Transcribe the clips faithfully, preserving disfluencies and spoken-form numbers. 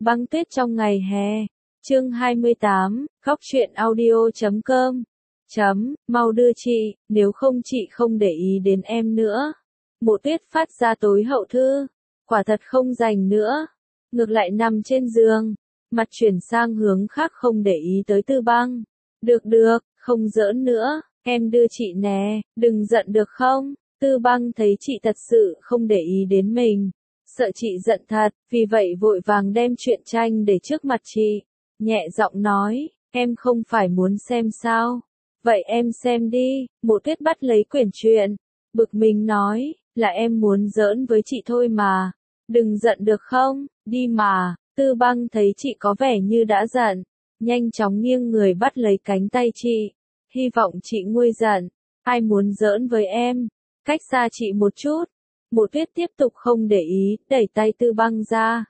Băng tuyết trong ngày hè. Chương hai mươi tám, khóc chuyện audio chấm com. Chấm, mau đưa chị, nếu không chị không để ý đến em nữa. Mộ Tuyết phát ra tối hậu thư. Quả thật không rảnh nữa. Ngược lại nằm trên giường. Mặt chuyển sang hướng khác không để ý tới Tư Băng. Được được, không giỡn nữa, em đưa chị nè, đừng giận được không? Tư Băng thấy chị thật sự không để ý đến mình. Sợ chị giận thật, vì vậy vội vàng đem truyện tranh để trước mặt chị. Nhẹ giọng nói, em không phải muốn xem sao? Vậy em xem đi. Mộ Tuyết bắt lấy quyển truyện. Bực mình nói, là em muốn giỡn với chị thôi mà. Đừng giận được không, đi mà. Tư Băng thấy chị có vẻ như đã giận. Nhanh chóng nghiêng người bắt lấy cánh tay chị. Hy vọng chị nguôi giận. Ai muốn giỡn với em? Cách xa chị một chút. Mộ Tuyết tiếp tục không để ý, đẩy tay Tư Băng ra.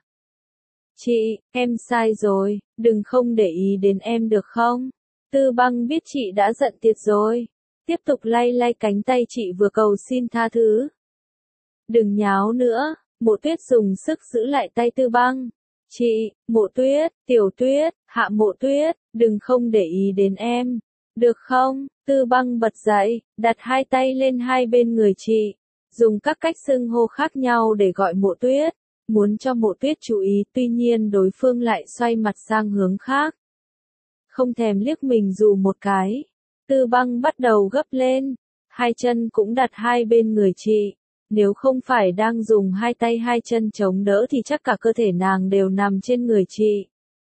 Chị, em sai rồi, đừng không để ý đến em được không? Tư Băng biết chị đã giận tiệt rồi. Tiếp tục lay lay cánh tay chị vừa cầu xin tha thứ. Đừng nháo nữa. Mộ Tuyết dùng sức giữ lại tay Tư Băng. Chị, Mộ Tuyết, Tiểu Tuyết, Hạ Mộ Tuyết, đừng không để ý đến em. Được không? Tư Băng bật dậy, đặt hai tay lên hai bên người chị. Dùng các cách xưng hô khác nhau để gọi Mộ Tuyết. Muốn cho Mộ Tuyết chú ý, tuy nhiên đối phương lại xoay mặt sang hướng khác. Không thèm liếc mình dù một cái. Tư Băng bắt đầu gấp lên. Hai chân cũng đặt hai bên người chị. Nếu không phải đang dùng hai tay hai chân chống đỡ thì chắc cả cơ thể nàng đều nằm trên người chị.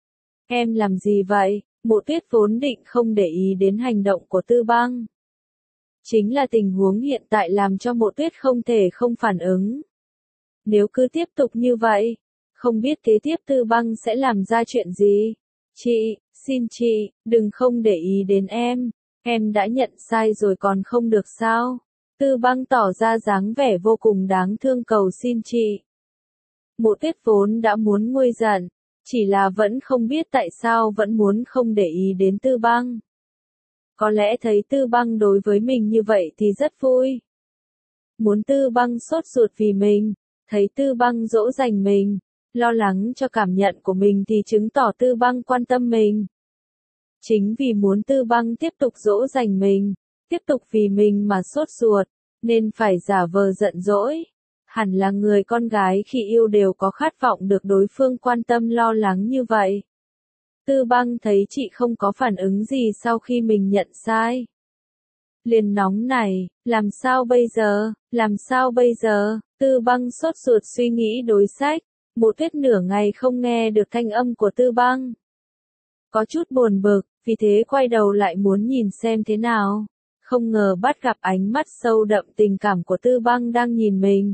Em làm gì vậy? Mộ Tuyết vốn định không để ý đến hành động của Tư Băng. Chính là tình huống hiện tại làm cho Mộ Tuyết không thể không phản ứng. Nếu cứ tiếp tục như vậy, không biết kế tiếp Tư Băng sẽ làm ra chuyện gì. Chị, xin chị, đừng không để ý đến em. Em đã nhận sai rồi còn không được sao? Tư Băng tỏ ra dáng vẻ vô cùng đáng thương cầu xin chị. Mộ Tuyết vốn đã muốn nguôi giận, chỉ là vẫn không biết tại sao vẫn muốn không để ý đến Tư Băng. Có lẽ thấy Tư Băng đối với mình như vậy thì rất vui. Muốn Tư Băng sốt ruột vì mình, thấy Tư Băng dỗ dành mình, lo lắng cho cảm nhận của mình thì chứng tỏ Tư Băng quan tâm mình. Chính vì muốn Tư Băng tiếp tục dỗ dành mình, tiếp tục vì mình mà sốt ruột, nên phải giả vờ giận dỗi. Hẳn là người con gái khi yêu đều có khát vọng được đối phương quan tâm lo lắng như vậy. Tư Băng thấy chị không có phản ứng gì sau khi mình nhận sai. Liền nóng này, làm sao bây giờ, làm sao bây giờ? Tư Băng sốt ruột suy nghĩ đối sách. Mộ Tuyết nửa ngày không nghe được thanh âm của Tư Băng. Có chút buồn bực, vì thế quay đầu lại muốn nhìn xem thế nào. Không ngờ bắt gặp ánh mắt sâu đậm tình cảm của Tư Băng đang nhìn mình.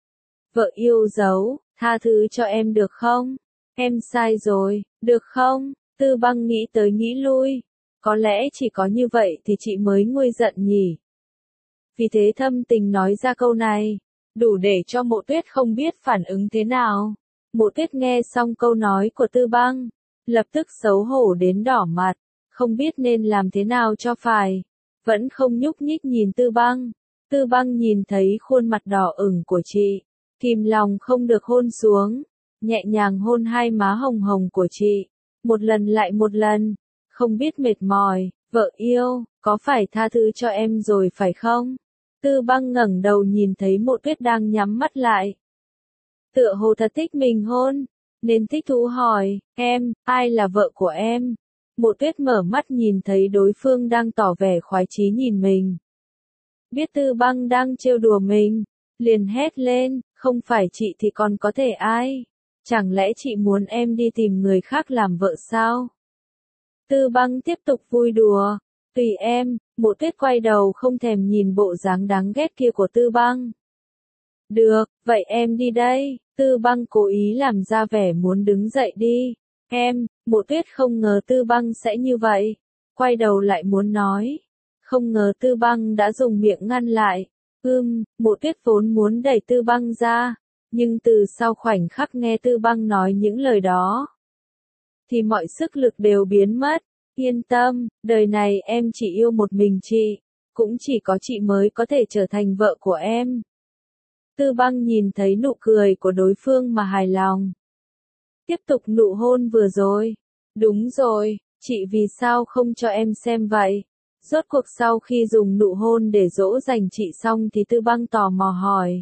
Vợ yêu dấu, tha thứ cho em được không? Em sai rồi, được không? Tư Băng nghĩ tới nghĩ lui. Có lẽ chỉ có như vậy thì chị mới nguôi giận nhỉ. Vì thế thâm tình nói ra câu này, đủ để cho Mộ Tuyết không biết phản ứng thế nào. Mộ Tuyết nghe xong câu nói của Tư Băng, lập tức xấu hổ đến đỏ mặt, không biết nên làm thế nào cho phải. Vẫn không nhúc nhích nhìn Tư Băng. Tư Băng nhìn thấy khuôn mặt đỏ ửng của chị, kìm lòng không được hôn xuống, nhẹ nhàng hôn hai má hồng hồng của chị, một lần lại một lần, không biết mệt mỏi. Vợ yêu, có phải tha thứ cho em rồi phải không? Tư Băng ngẩng đầu nhìn thấy Mộ Tuyết đang nhắm mắt lại. Tựa hồ thật thích mình hôn, nên thích thú hỏi, em, ai là vợ của em? Mộ Tuyết mở mắt nhìn thấy đối phương đang tỏ vẻ khoái chí nhìn mình. Biết Tư Băng đang trêu đùa mình, liền hét lên, không phải chị thì còn có thể ai? Chẳng lẽ chị muốn em đi tìm người khác làm vợ sao? Tư Băng tiếp tục vui đùa, tùy em. Mộ Tuyết quay đầu không thèm nhìn bộ dáng đáng ghét kia của Tư Băng. Được, vậy em đi đây. Tư Băng cố ý làm ra vẻ muốn đứng dậy đi. Em, Mộ Tuyết không ngờ Tư Băng sẽ như vậy. Quay đầu lại muốn nói. Không ngờ Tư Băng đã dùng miệng ngăn lại. Ưm, Mộ Tuyết vốn muốn đẩy Tư Băng ra. Nhưng từ sau khoảnh khắc nghe Tư Băng nói những lời đó, thì mọi sức lực đều biến mất. Yên tâm, đời này em chỉ yêu một mình chị. Cũng chỉ có chị mới có thể trở thành vợ của em. Tư Băng nhìn thấy nụ cười của đối phương mà hài lòng. Tiếp tục nụ hôn vừa rồi. Đúng rồi, chị vì sao không cho em xem vậy? Rốt cuộc sau khi dùng nụ hôn để dỗ dành chị xong thì Tư Băng tò mò hỏi.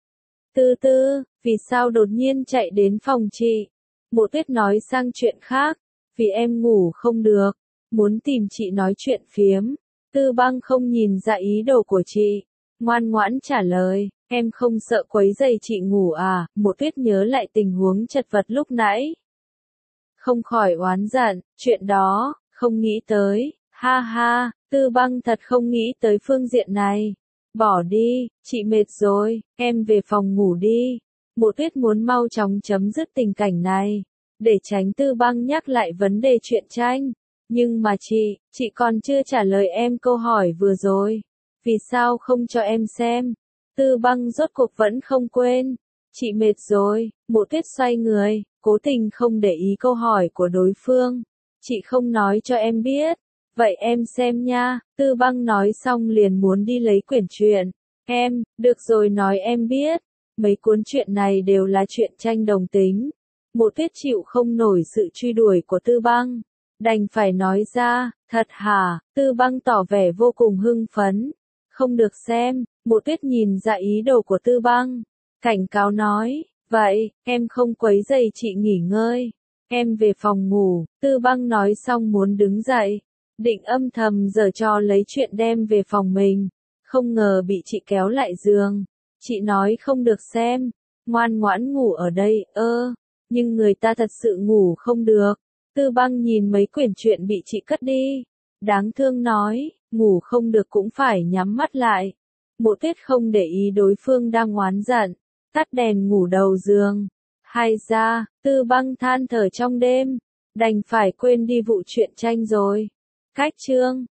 Tư Tư, vì sao đột nhiên chạy đến phòng chị? Mộ Tuyết nói sang chuyện khác. Vì em ngủ không được, muốn tìm chị nói chuyện phiếm. Tư Băng không nhìn ra ý đồ của chị, ngoan ngoãn trả lời, em không sợ quấy rầy chị ngủ à? Mộ Tuyết nhớ lại tình huống chật vật lúc nãy. Không khỏi oán giận, chuyện đó, không nghĩ tới, ha ha, Tư Băng thật không nghĩ tới phương diện này. Bỏ đi, chị mệt rồi, em về phòng ngủ đi. Mộ Tuyết muốn mau chóng chấm dứt tình cảnh này, để tránh Tư Băng nhắc lại vấn đề chuyện tranh. Nhưng mà chị, chị còn chưa trả lời em câu hỏi vừa rồi. Vì sao không cho em xem? Tư Băng rốt cuộc vẫn không quên. Chị mệt rồi, Mộ Tuyết xoay người, cố tình không để ý câu hỏi của đối phương. Chị không nói cho em biết. Vậy em xem nha. Tư Băng nói xong liền muốn đi lấy quyển truyện. Em, được rồi nói em biết. Mấy cuốn truyện này đều là truyện tranh đồng tính. Mộ Tuyết chịu không nổi sự truy đuổi của Tư Băng. Đành phải nói ra, thật hả? Tư Băng tỏ vẻ vô cùng hưng phấn. Không được xem. Mộ Tuyết nhìn ra ý đồ của Tư Băng, cảnh cáo nói, vậy, em không quấy rầy chị nghỉ ngơi. Em về phòng ngủ. Tư Băng nói xong muốn đứng dậy, định âm thầm giở trò lấy chuyện đem về phòng mình. Không ngờ bị chị kéo lại giường. Chị nói không được xem. Ngoan ngoãn ngủ ở đây, ơ. Nhưng người ta thật sự ngủ không được. Tư Băng nhìn mấy quyển truyện bị chị cất đi. Đáng thương nói, ngủ không được cũng phải nhắm mắt lại. Mộ Tuyết không để ý đối phương đang oán giận. Tắt đèn ngủ đầu giường. Hay ra, Tư Băng than thở trong đêm. Đành phải quên đi vụ truyện tranh rồi. Cách chương